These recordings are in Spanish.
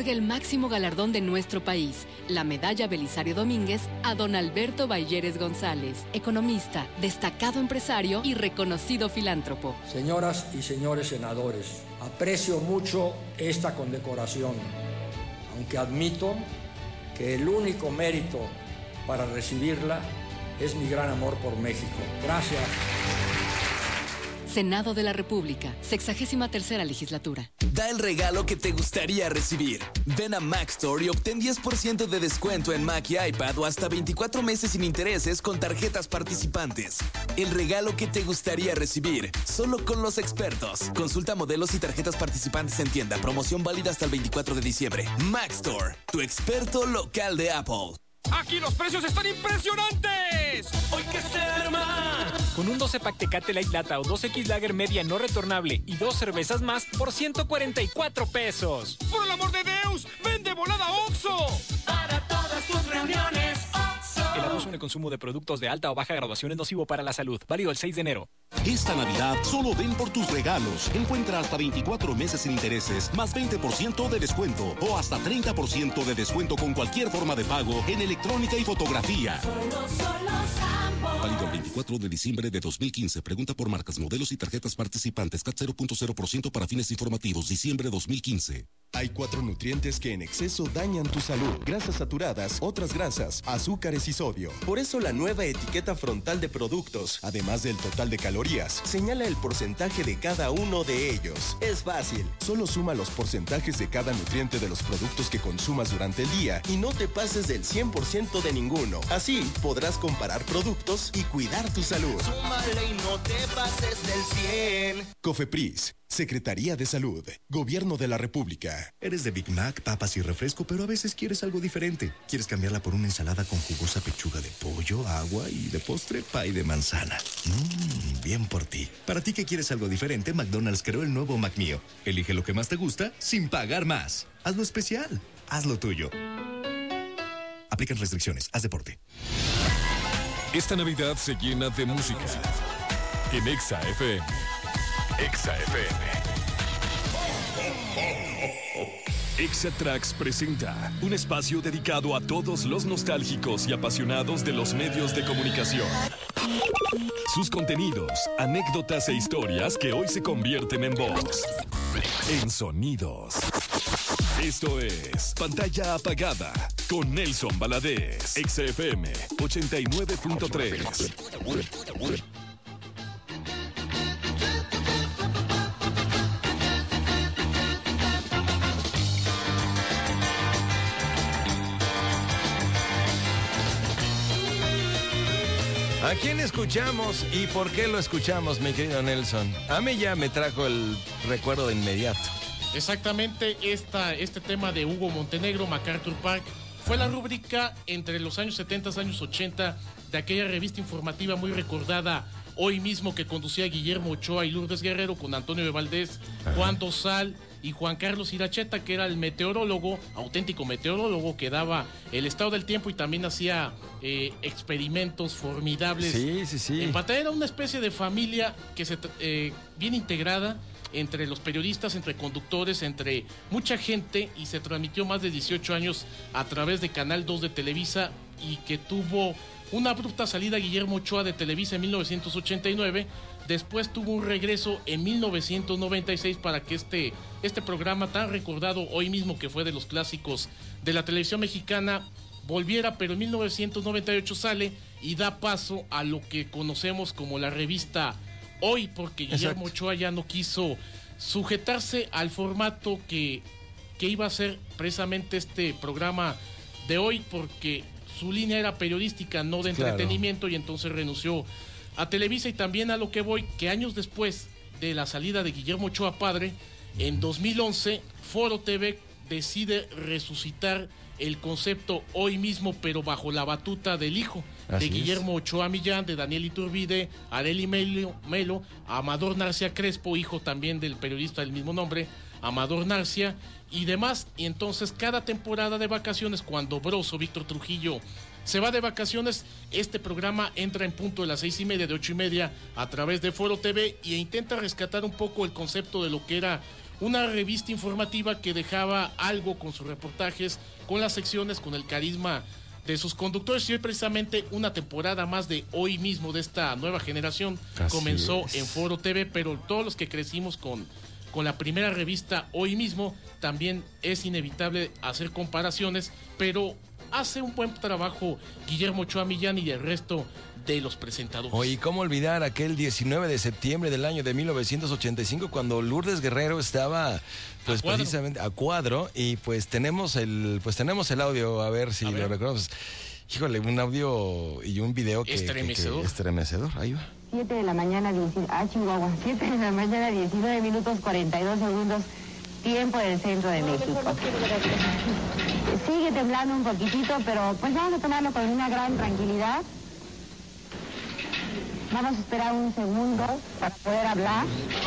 otorga el máximo galardón de nuestro país, la Medalla Belisario Domínguez, a don Alberto Balleres González, economista, destacado empresario y reconocido filántropo. Señoras y señores senadores, aprecio mucho esta condecoración, aunque admito que el único mérito para recibirla es mi gran amor por México. Gracias. Senado de la República, 63ª legislatura. Da el regalo que te gustaría recibir. Ven a Mac Store y obtén 10% de descuento en Mac y iPad o hasta 24 meses sin intereses con tarjetas participantes. El regalo que te gustaría recibir, solo con los expertos. Consulta modelos y tarjetas participantes en tienda. Promoción válida hasta el 24 de diciembre. Mac Store, tu experto local de Apple. ¡Aquí los precios están impresionantes! ¡Hoy que se arma! Con un 12 pack Tecate Light Lata o 2X Lager media no retornable y 2 cervezas más por 144 pesos. ¡Por el amor de Deus! ¡Ven de volada Oxxo! Para todas tus reuniones, Oxxo. El abuso en el consumo de productos de alta o baja graduación es nocivo para la salud. Válido el 6 de enero. Esta Navidad solo ven por tus regalos. Encuentra hasta 24 meses sin intereses, más 20% de descuento o hasta 30% de descuento con cualquier forma de pago en electrónica y fotografía. Válido el 24 de diciembre de 2015. Pregunta por marcas, modelos y tarjetas participantes. CAT 0.0% para fines informativos. Diciembre 2015. Hay 4 nutrientes que en exceso dañan tu salud. Grasas saturadas, otras grasas, azúcares y sodio. Por eso la nueva etiqueta frontal de productos, además del total de calorías, señala el porcentaje de cada uno de ellos. Es fácil. Solo suma los porcentajes de cada nutriente de los productos que consumas durante el día y no te pases del 100% de ninguno. Así podrás comparar productos y cuidar tu salud. Súmale y no te pases del 100. COFEPRIS, Secretaría de Salud, Gobierno de la República. Eres de Big Mac, papas y refresco, pero a veces quieres algo diferente. Quieres cambiarla por una ensalada con jugosa pechuga de pollo, agua y de postre, pay de manzana. Bien por ti. Para ti que quieres algo diferente, McDonald's creó el nuevo McMío. Elige lo que más te gusta sin pagar más. Hazlo especial. Hazlo tuyo. Aplican restricciones. Haz deporte. Esta Navidad se llena de música. En Exa FM. Exa FM. Exa Tracks presenta un espacio dedicado a todos los nostálgicos y apasionados de los medios de comunicación. Sus contenidos, anécdotas e historias que hoy se convierten en voz, en sonidos. Esto es Pantalla Apagada con Nelson Valadez. Exa FM 89.3. ¿A quién escuchamos y por qué lo escuchamos, mi querido Nelson? A mí ya me trajo el recuerdo de inmediato. Exactamente, este tema de Hugo Montenegro, MacArthur Park, fue la rúbrica entre los años 70 y años 80 de aquella revista informativa muy recordada hoy mismo que conducía Guillermo Ochoa y Lourdes Guerrero con Antonio de Valdés, Juan Dosal y Juan Carlos Iracheta, que era el meteorólogo, auténtico meteorólogo, que daba el estado del tiempo y también hacía experimentos formidables. Sí. En pantalla era una especie de familia que se bien integrada entre los periodistas, entre conductores, entre mucha gente, y se transmitió más de 18 años a través de Canal 2 de Televisa, y que tuvo una abrupta salida Guillermo Ochoa de Televisa en 1989, después tuvo un regreso en 1996 para que este programa tan recordado hoy mismo, que fue de los clásicos de la televisión mexicana, volviera, pero en 1998 sale y da paso a lo que conocemos como la revista Hoy, porque Guillermo Ochoa ya no quiso sujetarse al formato que iba a ser precisamente este programa de Hoy, porque su línea era periodística, no de entretenimiento, y entonces renunció a Televisa. Y también a lo que voy, que años después de la salida de Guillermo Ochoa padre, en 2011, Foro TV decide resucitar el concepto Hoy mismo, pero bajo la batuta del hijo de Guillermo Ochoa Millán, de Daniel Iturbide, Arely Melo, Amador Narcia Crespo, hijo también del periodista del mismo nombre, Amador Narcia, y demás. Y entonces cada temporada de vacaciones, cuando Broso, Víctor Trujillo, se va de vacaciones, este programa entra en punto de las 6:30, de 8:30 a través de Foro TV, e intenta rescatar un poco el concepto de lo que era una revista informativa que dejaba algo con sus reportajes, con las secciones, con el carisma de sus conductores. Y hoy precisamente una temporada más de Hoy Mismo, de esta nueva generación, comenzó en Foro TV, pero todos los que crecimos con la primera revista Hoy Mismo, también es inevitable hacer comparaciones, pero hace un buen trabajo Guillermo Ochoa Millán y el resto de los presentadores. Oye, ¿cómo olvidar aquel 19 de septiembre del año de 1985 cuando Lourdes Guerrero estaba pues precisamente a cuadro? Y pues tenemos el audio, a ver si lo recordamos. Híjole, un audio y un video que estremecedor. Ahí va. 7 de la mañana, Chihuahua, 7 de la mañana, 19 minutos 42 segundos, tiempo del centro de México. Sigue temblando un poquitito, pero pues vamos a tomarlo con una gran tranquilidad. Vamos a esperar un segundo para poder hablar.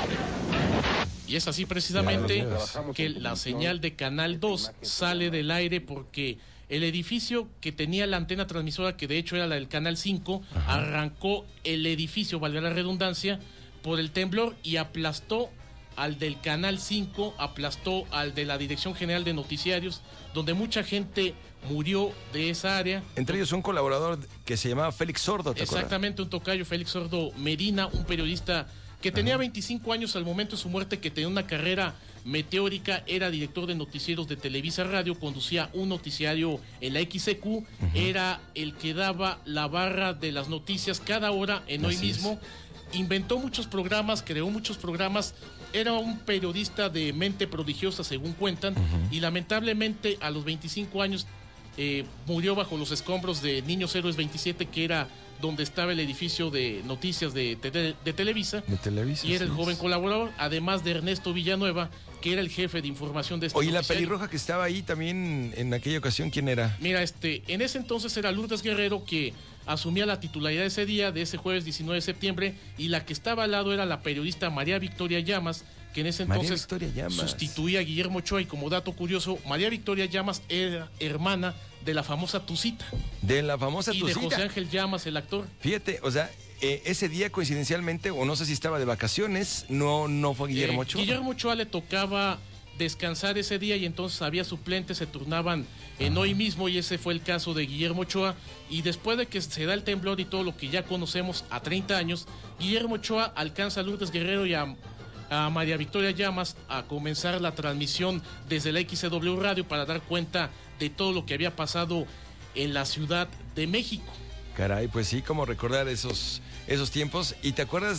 Y es así precisamente que la señal de Canal 2 sale del aire porque el edificio que tenía la antena transmisora, que de hecho era la del Canal 5, arrancó el edificio, valga la redundancia, por el temblor y aplastó al del Canal 5, aplastó al de la Dirección General de Noticiarios, donde mucha gente murió de esa área. Entre ellos un colaborador que se llamaba Félix Sordo, ¿te acuerdas? Exactamente, un tocayo, Félix Sordo Medina, un periodista que tenía 25 años al momento de su muerte, que tenía una carrera meteórica, era director de noticieros de Televisa Radio, conducía un noticiario en la XCQ, era el que daba la barra de las noticias cada hora en Hoy Mismo, inventó muchos programas, creó muchos programas, era un periodista de mente prodigiosa según cuentan, y lamentablemente a los 25 años murió bajo los escombros de Niños Héroes 27, que era donde estaba el edificio de noticias de Televisa. Y era el joven colaborador, además de Ernesto Villanueva, que era el jefe de información de este noticiario. Oye, la pelirroja que estaba ahí también en aquella ocasión, ¿quién era? Mira, en ese entonces era Lourdes Guerrero, que asumía la titularidad de ese día, de ese jueves 19 de septiembre, y la que estaba al lado era la periodista María Victoria Llamas, que en ese entonces sustituía a Guillermo Ochoa. Y como dato curioso, María Victoria Llamas era hermana de la famosa Tucita. De la famosa Tucita. Y de José Ángel Llamas, el actor. Fíjate, o sea, ese día coincidencialmente, o no sé si estaba de vacaciones, no fue Guillermo Ochoa. Guillermo Ochoa le tocaba descansar ese día y entonces había suplentes, se turnaban en Hoy Mismo, y ese fue el caso de Guillermo Ochoa. Y después de que se da el temblor y todo lo que ya conocemos a 30 años, Guillermo Ochoa alcanza a Lourdes Guerrero y a María Victoria Llamas a comenzar la transmisión desde la XCW Radio para dar cuenta de todo lo que había pasado en la Ciudad de México. Caray, pues sí, como recordar esos tiempos. ¿Y te acuerdas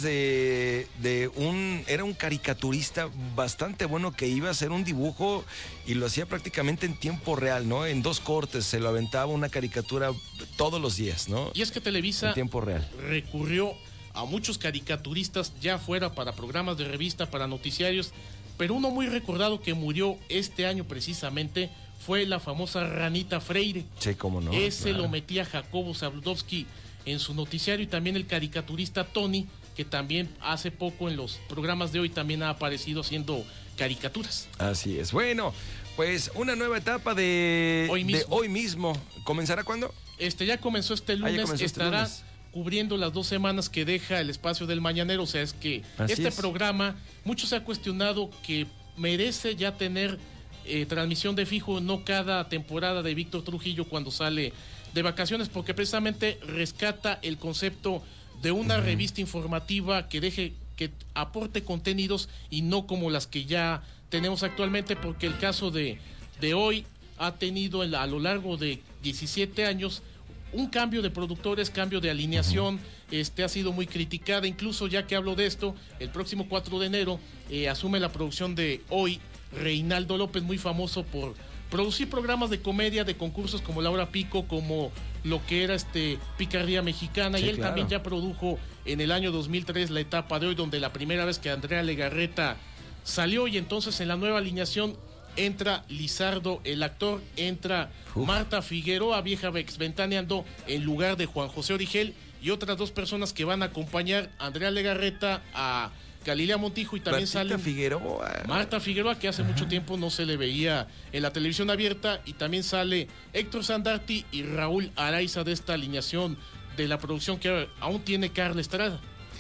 era un caricaturista bastante bueno que iba a hacer un dibujo y lo hacía prácticamente en tiempo real, ¿no? En 2 cortes se lo aventaba una caricatura todos los días, ¿no? Y es que Televisa en tiempo real recurrió a muchos caricaturistas, ya fuera para programas de revista, para noticiarios, pero uno muy recordado que murió este año precisamente fue la famosa Ranita Freire. Sí, cómo no. Ese lo metía Jacobo Zabludovsky en su noticiario, y también el caricaturista Tony, que también hace poco en los programas de hoy también ha aparecido haciendo caricaturas. Así es. Bueno, pues una nueva etapa de Hoy Mismo. ¿Comenzará cuándo? Ya comenzó este lunes, estará cubriendo las 2 semanas que deja el espacio del Mañanero. O sea, es que programa, mucho se ha cuestionado que merece ya tener transmisión de fijo, no cada temporada de Víctor Trujillo cuando sale de vacaciones, porque precisamente rescata el concepto de una revista informativa que aporte contenidos y no como las que ya tenemos actualmente, porque el caso de hoy ha tenido a lo largo de 17 años un cambio de productores, cambio de alineación, ha sido muy criticada. Incluso, ya que hablo de esto, el próximo 4 de enero asume la producción de Hoy Reinaldo López, muy famoso por producir programas de comedia, de concursos como La Hora Pico, como lo que era Picardía Mexicana, y él también ya produjo en el año 2003 la etapa de Hoy, donde la primera vez que Andrea Legarreta salió, y entonces en la nueva alineación entra Lizardo, el actor, entra Marta Figueroa, vieja exventaneando, en lugar de Juan José Origel, y otras 2 personas que van a acompañar a Andrea Legarreta, a Galilea Montijo, y también sale Marta Figueroa, que hace mucho tiempo no se le veía en la televisión abierta, y también sale Héctor Sandarti y Raúl Araiza de esta alineación de la producción que aún tiene Carla Estrada.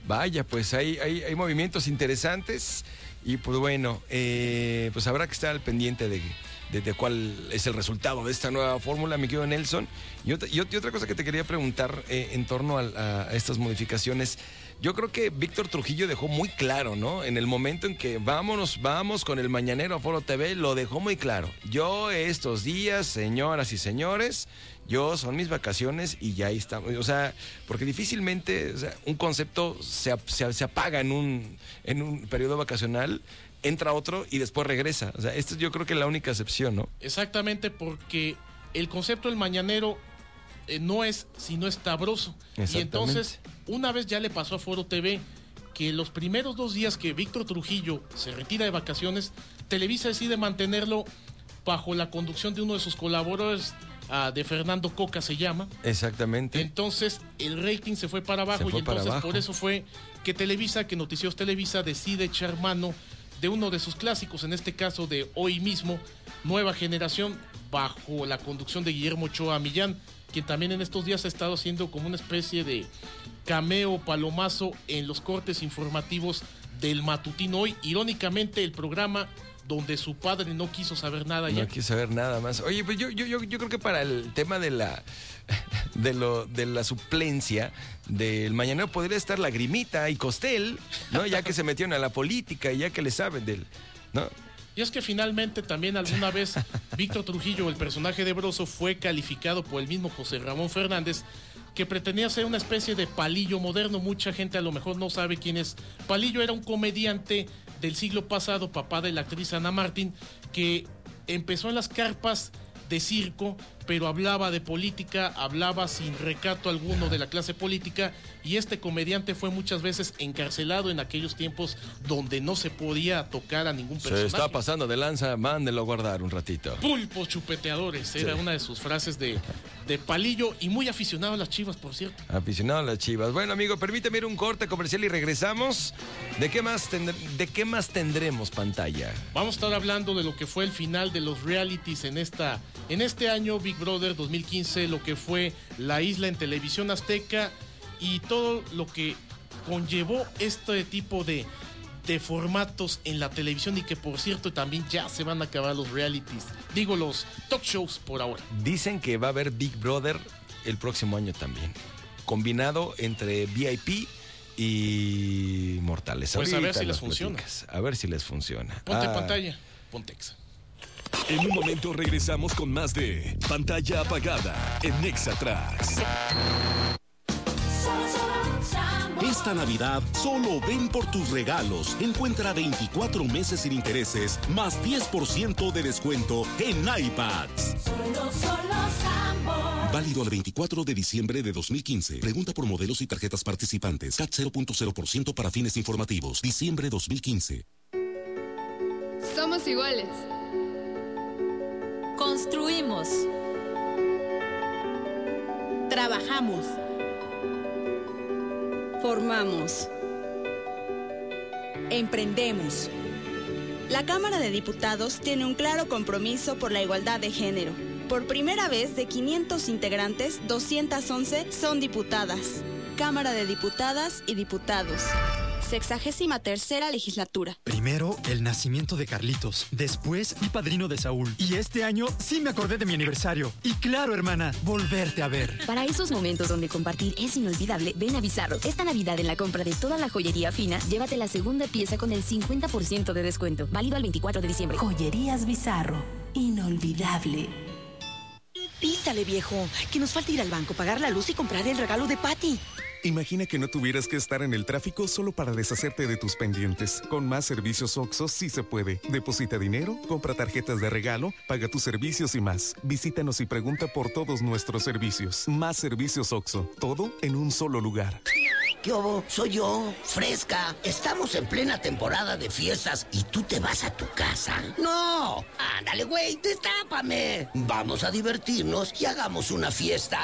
vaya, pues hay movimientos interesantes y pues bueno, pues habrá que estar al pendiente de cuál es el resultado de esta nueva fórmula, mi querido Nelson. Y otra cosa que te quería preguntar en torno a estas modificaciones. Yo creo que Víctor Trujillo dejó muy claro, ¿no? En el momento en que vamos con el mañanero a Foro TV, lo dejó muy claro. Yo estos días, señoras y señores, son mis vacaciones y ya ahí estamos. O sea, porque difícilmente un concepto se apaga en un periodo vacacional, entra otro y después regresa. O sea, esta es yo creo que la única excepción, ¿no? Exactamente, porque el concepto del mañanero no es sino estabroso. Y entonces, una vez ya le pasó a Foro TV que los primeros 2 días que Víctor Trujillo se retira de vacaciones, Televisa decide mantenerlo bajo la conducción de uno de sus colaboradores, de Fernando Coca se llama. Exactamente. Entonces el rating se fue para abajo por eso fue que Noticieros Televisa decide echar mano de uno de sus clásicos, en este caso de Hoy Mismo, Nueva Generación, bajo la conducción de Guillermo Ochoa Millán, quien también en estos días ha estado haciendo como una especie de cameo palomazo en los cortes informativos del matutino Hoy. Irónicamente, el programa donde su padre no quiso saber nada ya. No quiso saber nada más. Oye, pues yo creo que para el tema de la suplencia del mañanero podría estar Lagrimita y Costel, ¿no? Ya que se metieron a la política y ya que le saben ¿no? Y es que finalmente también alguna vez Víctor Trujillo, el personaje de Broso, fue calificado por el mismo José Ramón Fernández, que pretendía ser una especie de Palillo moderno. Mucha gente a lo mejor no sabe quién es. Palillo era un comediante del siglo pasado, papá de la actriz Ana Martín, que empezó en las carpas de circo, pero hablaba de política, hablaba sin recato alguno de la clase política, y este comediante fue muchas veces encarcelado en aquellos tiempos donde no se podía tocar a ningún personaje. Se está pasando de lanza, mándelo a guardar un ratito. Pulpos chupeteadores, era una de sus frases de Palillo, y muy aficionado a las Chivas, por cierto. Aficionado a las Chivas. Bueno, amigo, permíteme ir un corte comercial y regresamos. ¿De qué más tendremos pantalla? Vamos a estar hablando de lo que fue el final de los realities en este año, Big Brother 2015, lo que fue La Isla en Televisión Azteca y todo lo que conllevó este tipo de formatos en la televisión, y que por cierto también ya se van a acabar los realities, los talk shows por ahora. Dicen que va a haber Big Brother el próximo año también, combinado entre VIP y Mortales. Pues a ver si les funciona. A ver si les funciona. Ponte pantalla, Pontex. En un momento regresamos con más de Pantalla Apagada en Exatrax. Esta Navidad, solo ven por tus regalos. Encuentra 24 meses sin intereses, más 10% de descuento en iPads. Válido al 24 de diciembre de 2015. Pregunta por modelos y tarjetas participantes. CAT 0.0% para fines informativos. Diciembre 2015. Somos iguales. Construimos. Trabajamos. Formamos. Emprendemos. La Cámara de Diputados tiene un claro compromiso por la igualdad de género. Por primera vez, de 500 integrantes, 211 son diputadas. Cámara de Diputadas y Diputados. 63ª legislatura. Primero, el nacimiento de Carlitos. Después, mi padrino de Saúl. Y este año, sí me acordé de mi aniversario. Y claro, hermana, volverte a ver. Para esos momentos donde compartir es inolvidable, ven a Bizarro. Esta Navidad, en la compra de toda la joyería fina, llévate la segunda pieza con el 50% de descuento. Válido al 24 de diciembre. Joyerías Bizarro. Inolvidable. Písale, viejo, que nos falta ir al banco, pagar la luz y comprar el regalo de Patty. Imagina que no tuvieras que estar en el tráfico solo para deshacerte de tus pendientes. Con más servicios OXXO sí se puede. Deposita dinero, compra tarjetas de regalo, paga tus servicios y más. Visítanos y pregunta por todos nuestros servicios. Más servicios OXXO. Todo en un solo lugar. ¿Qué hubo? Soy yo, Fresca. Estamos en plena temporada de fiestas y tú te vas a tu casa. ¡No! Ándale, güey, destápame. Vamos a divertirnos y hagamos una fiesta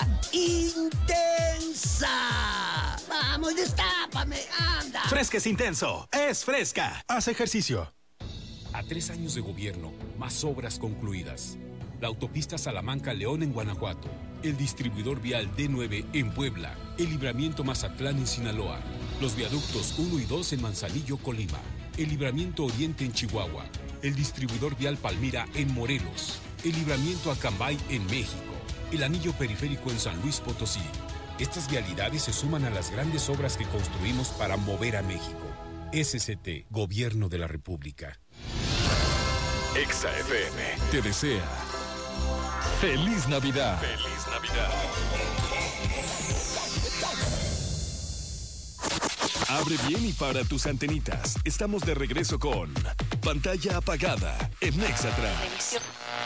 intensa. Vamos, destápame, anda. Fresca es intenso, es Fresca. Haz ejercicio. A 3 años de gobierno, más obras concluidas. La autopista Salamanca-León en Guanajuato, el distribuidor vial D9 en Puebla, el libramiento Mazatlán en Sinaloa, Los viaductos 1 y 2 en Manzanillo, Colima. El libramiento Oriente en Chihuahua. El distribuidor vial Palmira en Morelos. El libramiento Acambay en México. El anillo periférico en San Luis Potosí. Estas vialidades se suman a las grandes obras que construimos para mover a México. SCT, Gobierno de la República. Exa FM te desea ¡Feliz Navidad! ¡Feliz Navidad! Abre bien y para tus antenitas. Estamos de regreso con Pantalla Apagada en Exatrax.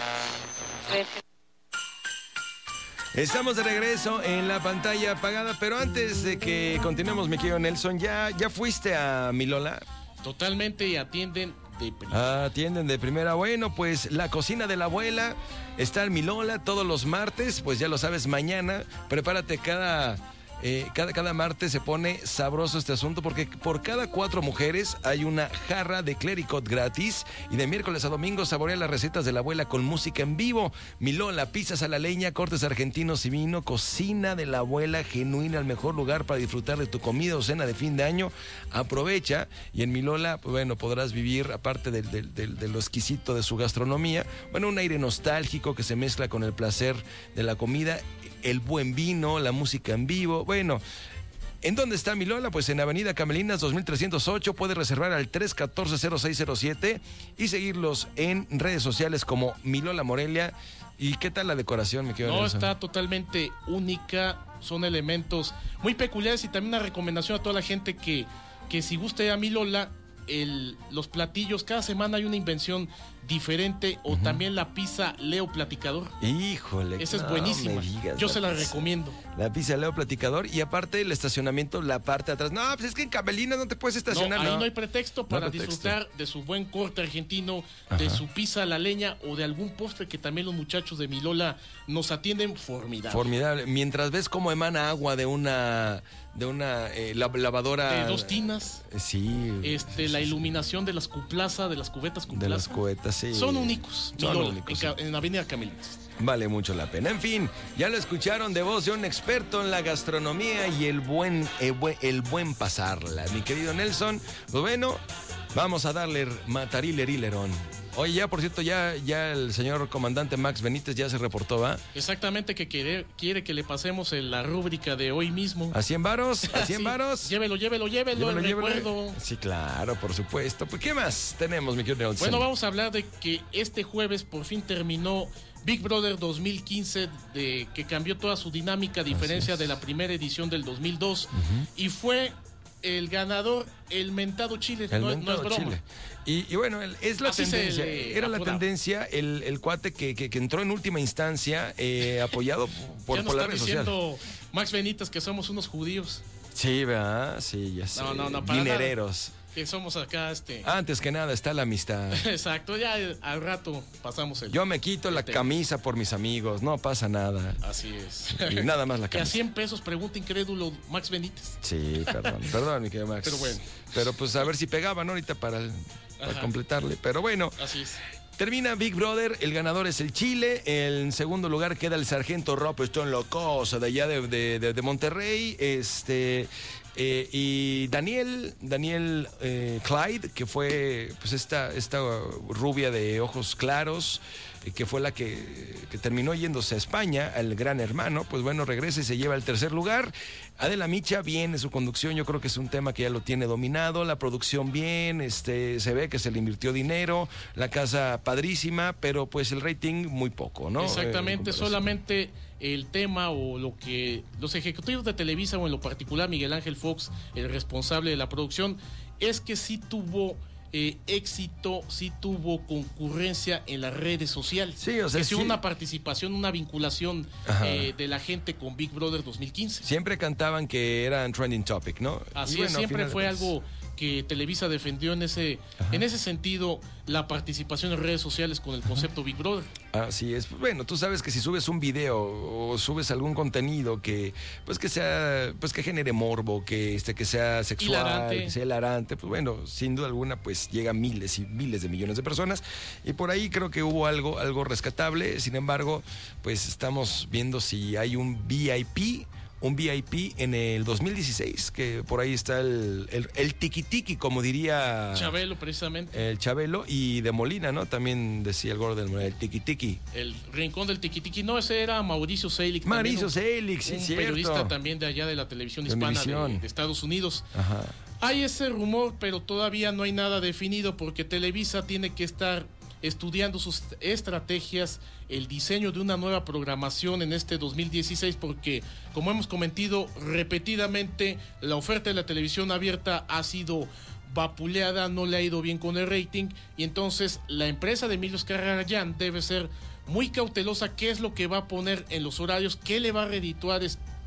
Estamos de regreso en la pantalla apagada, pero antes de que continuemos, mi querido Nelson, ¿ya fuiste a Mi Lola? Totalmente, y atienden de primera. Atienden de primera. Bueno, pues la cocina de la abuela está en Mi Lola todos los martes, pues ya lo sabes, mañana. Prepárate cada martes se pone sabroso este asunto porque por cada 4 mujeres hay una jarra de clericot gratis y de miércoles a domingo saborea las recetas de la abuela con música en vivo. Mi Lola, pizzas a la leña, cortes argentinos y vino, cocina de la abuela genuina, el mejor lugar para disfrutar de tu comida o cena de fin de año. Aprovecha y en Mi Lola, bueno, podrás vivir, aparte de lo exquisito de su gastronomía, bueno, un aire nostálgico que se mezcla con el placer de la comida, el buen vino, la música en vivo. Bueno, ¿en dónde está Mi Lola? Pues en Avenida Camelinas 2308. Puedes reservar al 314-0607 y seguirlos en redes sociales como Mi Lola Morelia. ¿Y qué tal la decoración, mi querido Nelson? Está totalmente única. Son elementos muy peculiares y también una recomendación a toda la gente que si gusta ir a Mi Lola, los platillos, cada semana hay una invención diferente, o también la pizza Leo Platicador. Híjole, esa es buenísima. Yo se la recomiendo. La pizza Leo Platicador, y aparte el estacionamiento, la parte de atrás. No, pues es que en Camelinas no te puedes estacionar. Ahí no hay pretexto para disfrutar de su buen corte argentino, de su pizza a la leña o de algún postre que también los muchachos de Mi Lola nos atienden formidable. Formidable. Mientras ves cómo emana agua de una lavadora de 2 tinas. Sí. La iluminación de las cuplaza, de las cubetas cuplaza. De las cubetas, sí. Son únicos. Mi Lola, en Avenida Camelinas. Vale mucho la pena. En fin, ya lo escucharon de voz de un experto en la gastronomía y el buen pasarla. Mi querido Nelson, pues bueno, vamos a darle matarilerón. Oye, ya, por cierto, ya el señor comandante Max Benítez ya se reportó, ¿va? Exactamente, que quiere que le pasemos la rúbrica de hoy mismo. ¿A 100 varos? ¿A 100 varos? Llévelo, el recuerdo. Sí, claro, por supuesto. Pues, ¿qué más tenemos, mi querido Nelson? Bueno, vamos a hablar de que este jueves por fin terminó Big Brother 2015, que cambió toda su dinámica, a diferencia de la primera edición del 2002, y fue el ganador, el mentado Chile, no es broma. Chile. Y bueno, es la tendencia, era la tendencia, el cuate que entró en última instancia, apoyado por la red social. Ya nos está diciendo Max Benítez que somos unos judíos. Sí, ¿verdad? Sí, ya sé. No, dinereros. Que somos acá Antes que nada está la amistad. Exacto, ya al rato pasamos Yo me quito la camisa por mis amigos, no pasa nada. Así es. Y nada más la camisa. Que a 100 pesos pregunta incrédulo Max Benítez. Sí, perdón, mi querido Max. Pero bueno. Pero pues a ver si pegaban ahorita para completarle. Pero bueno. Así es. Termina Big Brother, el ganador es el Chile, en segundo lugar queda el sargento Rob Stone Locosa de allá de Monterrey, y Daniel Clyde, que fue pues esta rubia de ojos claros, que fue la que terminó yéndose a España, al Gran Hermano, pues bueno, regresa y se lleva el tercer lugar. Adela Micha, bien en su conducción, yo creo que es un tema que ya lo tiene dominado, la producción bien, se ve que se le invirtió dinero, la casa padrísima, pero pues el rating muy poco, ¿no? Exactamente, solamente el tema o lo que los ejecutivos de Televisa, o en lo particular Miguel Ángel Fox, el responsable de la producción, es que sí tuvo éxito, sí tuvo concurrencia en las redes sociales. Sí, o sea, sí, una participación, una vinculación de la gente con Big Brother 2015. Siempre cantaban que eran trending topic, ¿no? Así es, siempre fue algo que Televisa defendió en ese sentido, la participación en redes sociales con el concepto Big Brother. Así es. Bueno, tú sabes que si subes un video o subes algún contenido que sea, pues que genere morbo, que sea sexual, que sea hilarante, pues bueno, sin duda alguna, pues llega a miles y miles de millones de personas, y por ahí creo que hubo algo rescatable. Sin embargo, pues estamos viendo si hay un VIP un VIP en el 2016, que por ahí está el tiquitiqui, como diría Chabelo, precisamente. El Chabelo, y de Molina, ¿no? También decía el gordo del Molina, el tiquitiqui. El rincón del tiquitiqui. No, ese era Mauricio Selig. Mauricio Selig, sí, un cierto. periodista también de allá de la televisión hispana de Estados Unidos. Ajá. Hay ese rumor, pero todavía no hay nada definido porque Televisa tiene que estar estudiando sus estrategias, el diseño de una nueva programación en este 2016, porque como hemos comentado repetidamente, la oferta de la televisión abierta ha sido vapuleada, no le ha ido bien con el rating, y entonces la empresa de Emilio Azcarragán debe ser muy cautelosa qué es lo que va a poner en los horarios, qué le va a redituar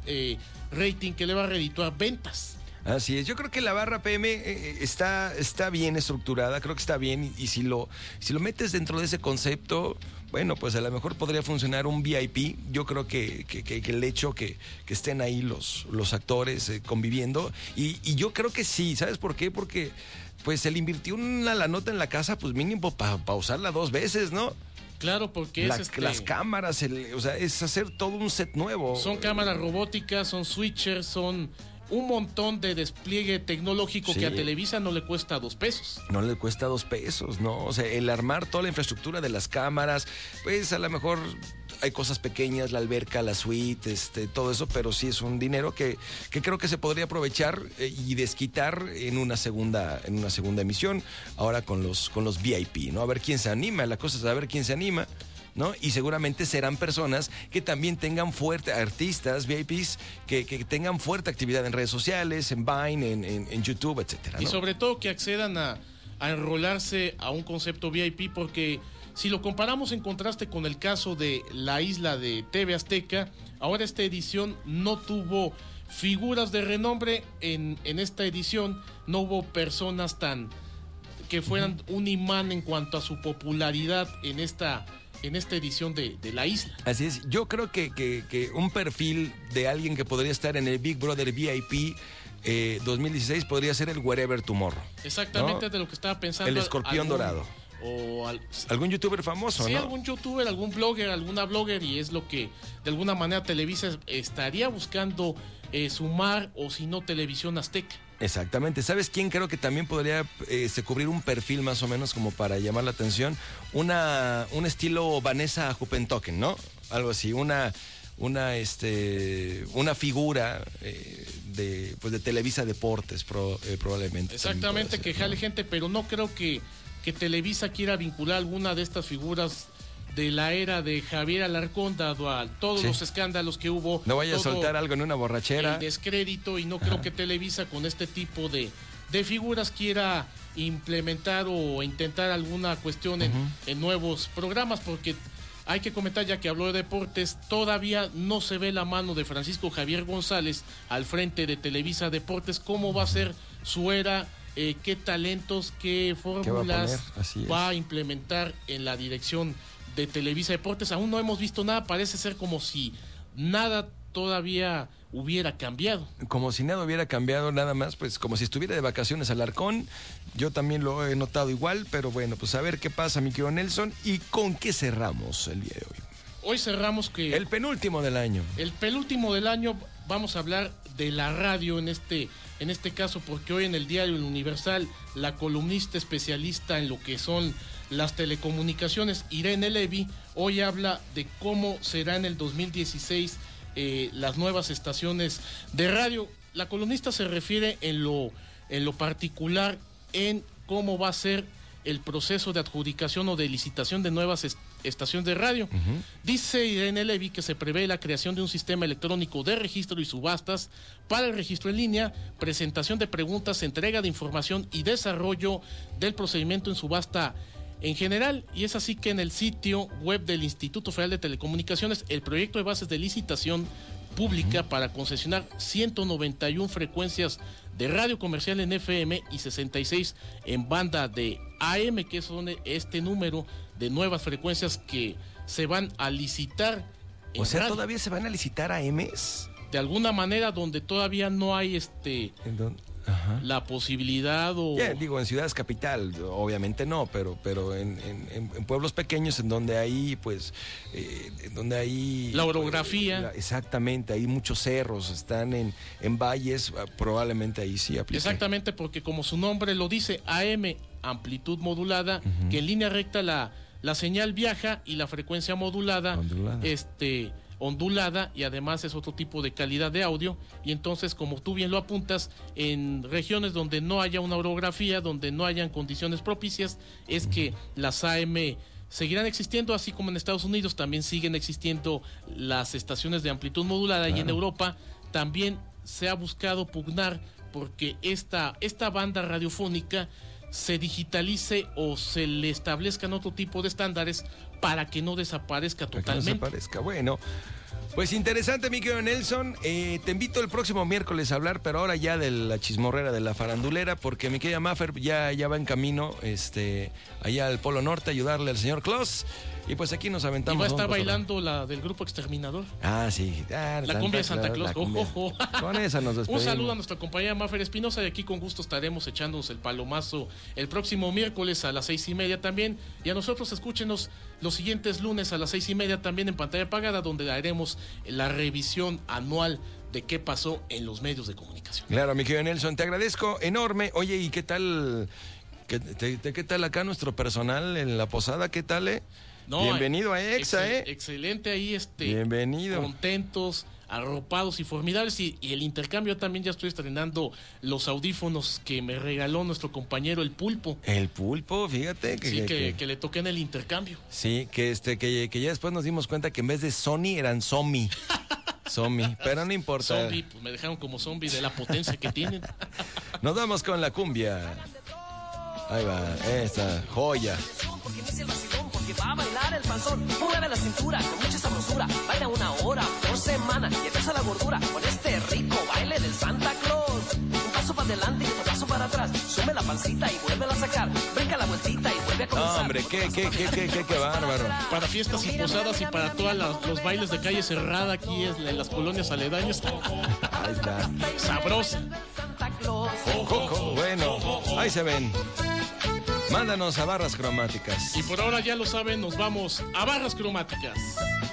rating, qué le va a redituar ventas. Así es, yo creo que la barra PM está bien estructurada, creo que está bien, y si lo metes dentro de ese concepto, bueno, pues a lo mejor podría funcionar un VIP. Yo creo que el hecho que estén ahí los actores conviviendo, y yo creo que sí, ¿sabes por qué? Porque pues él invirtió la nota en la casa, pues mínimo para usarla 2 veces, ¿no? Claro, porque las cámaras, o sea, es hacer todo un set nuevo. Son cámaras robóticas, son switchers, son un montón de despliegue tecnológico que a Televisa no le cuesta 2 pesos. No le cuesta 2 pesos, ¿no? O sea, el armar toda la infraestructura de las cámaras, pues a lo mejor hay cosas pequeñas, la alberca, la suite, todo eso, pero sí es un dinero que creo que se podría aprovechar y desquitar en una segunda emisión, ahora con los VIP, ¿no? A ver quién se anima, la cosa es saber quién se anima, ¿no? Y seguramente serán personas que también tengan artistas, VIPs, que tengan fuerte actividad en redes sociales, en Vine, en YouTube, etcétera, ¿no? Y sobre todo que accedan a enrolarse a un concepto VIP, porque si lo comparamos en contraste con el caso de La Isla de TV Azteca, ahora esta edición no tuvo figuras de renombre. En esta edición no hubo personas que fueran un imán en cuanto a su popularidad en esta edición de La Isla. Así es, yo creo que un perfil de alguien que podría estar en el Big Brother VIP 2016 podría ser el Wherever Tomorrow. Exactamente, ¿no? De lo que estaba pensando. El Escorpión Dorado. Algún youtuber famoso, sí, ¿no? Algún youtuber, algún blogger, alguna blogger, y es lo que de alguna manera Televisa estaría buscando sumar, o si no, Televisión Azteca. Exactamente. ¿Sabes quién creo que también podría cubrir un perfil más o menos como para llamar la atención? Un estilo Vanessa Huppentocken, ¿no? Algo así, una figura de Televisa Deportes probablemente. Exactamente, que jale gente, pero no creo que Televisa quiera vincular alguna de estas figuras de la era de Javier Alarcón, dado a todos los escándalos que hubo. No vaya a soltar algo en una borrachera. El descrédito, y no creo que Televisa con este tipo de figuras quiera implementar o intentar alguna cuestión en nuevos programas, porque hay que comentar, ya que habló de deportes, todavía no se ve la mano de Francisco Javier González al frente de Televisa Deportes. ¿Cómo va a ser su era? ¿Qué talentos, qué fórmulas va a implementar en la dirección de Televisa Deportes? Aún no hemos visto nada, parece ser como si nada todavía hubiera cambiado. Como si nada hubiera cambiado, nada más, pues como si estuviera de vacaciones Alarcón. Yo también lo he notado igual, pero bueno, pues a ver qué pasa, mi querido Nelson. ¿Y con qué cerramos el día de hoy? Hoy cerramos el penúltimo del año. El penúltimo del año, vamos a hablar de la radio en este caso, porque hoy en el diario El Universal, la columnista especialista en lo que son las telecomunicaciones, Irene Levy, hoy habla de cómo será en el 2016 las nuevas estaciones de radio. La columnista se refiere en lo particular en cómo va a ser el proceso de adjudicación o de licitación de nuevas estaciones de radio. Dice Irene Levy que se prevé la creación de un sistema electrónico de registro y subastas para el registro en línea, presentación de preguntas, entrega de información y desarrollo del procedimiento en subasta en general. Y es así que en el sitio web del Instituto Federal de Telecomunicaciones, el proyecto de bases de licitación pública para concesionar 191 frecuencias de radio comercial en FM y 66 en banda de AM, que son este número de nuevas frecuencias que se van a licitar. O sea, ¿todavía se van a licitar AMs? De alguna manera, donde todavía no hay la posibilidad o... digo, en ciudades capital, obviamente no, pero en pueblos pequeños en donde hay, pues, donde hay... La orografía. Exactamente, hay muchos cerros, están en valles, probablemente ahí sí aplique. Exactamente, porque como su nombre lo dice, AM, amplitud modulada, que en línea recta la señal viaja y la frecuencia ondulada, y además es otro tipo de calidad de audio, y entonces, como tú bien lo apuntas, en regiones donde no haya una orografía, donde no hayan condiciones propicias, es que las AM seguirán existiendo, así como en Estados Unidos también siguen existiendo las estaciones de amplitud modulada, y en Europa también se ha buscado pugnar porque esta banda radiofónica se digitalice o se le establezcan otro tipo de estándares para que no desaparezca totalmente. Que no desaparezca. Bueno, pues interesante, mi querido Nelson. Te invito el próximo miércoles a hablar, pero ahora ya de la chismorrera, de la farandulera, porque mi querida Maffer ya va en camino allá al Polo Norte a ayudarle al señor Claus. Y pues aquí nos aventamos. Y va a estar bailando la del grupo Exterminador. Ah, sí. La cumbia de Santa Claus. Con esa nos despedimos. Un saludo a nuestra compañera Maffer Espinosa, y aquí con gusto estaremos echándonos el palomazo el próximo miércoles a las 6:30 también. Y a nosotros escúchenos los siguientes lunes a las 6:30 también en Pantalla Apagada, donde haremos la revisión anual de qué pasó en los medios de comunicación. Claro, mi querido Nelson, te agradezco enorme. Oye, ¿y qué tal? ¿Qué tal acá nuestro personal en la posada? ¿Qué tal, No, bienvenido a EXA, Excelente ahí, bienvenido. Contentos, arropados y formidables, y el intercambio también. Ya estoy estrenando los audífonos que me regaló nuestro compañero el Pulpo. El Pulpo, fíjate. Que le toqué en el intercambio. Sí, que ya después nos dimos cuenta que en vez de Sony eran Somi. Somi, pero no importa. Zombie, pues me dejaron como zombie de la potencia que tienen. Nos vamos con la cumbia. Ahí va, esta joya. Porque va a bailar el panzón, mueve la cintura con mucha sabrosura, baila 1 hora por semana y empieza la gordura con este rico baile del Santa Claus. Un paso para adelante y otro paso para atrás, sube la pancita y vuelve a sacar, brinca la vueltita y vuelve a comenzar. No, hombre, qué bárbaro. Para fiestas y posadas y para todos los bailes de calle cerrada aquí en las colonias aledañas. Ahí está. Sabrosa. Bueno, ahí se ven. Mándanos a Barras Cromáticas. Y por ahora ya lo saben, nos vamos a Barras Cromáticas.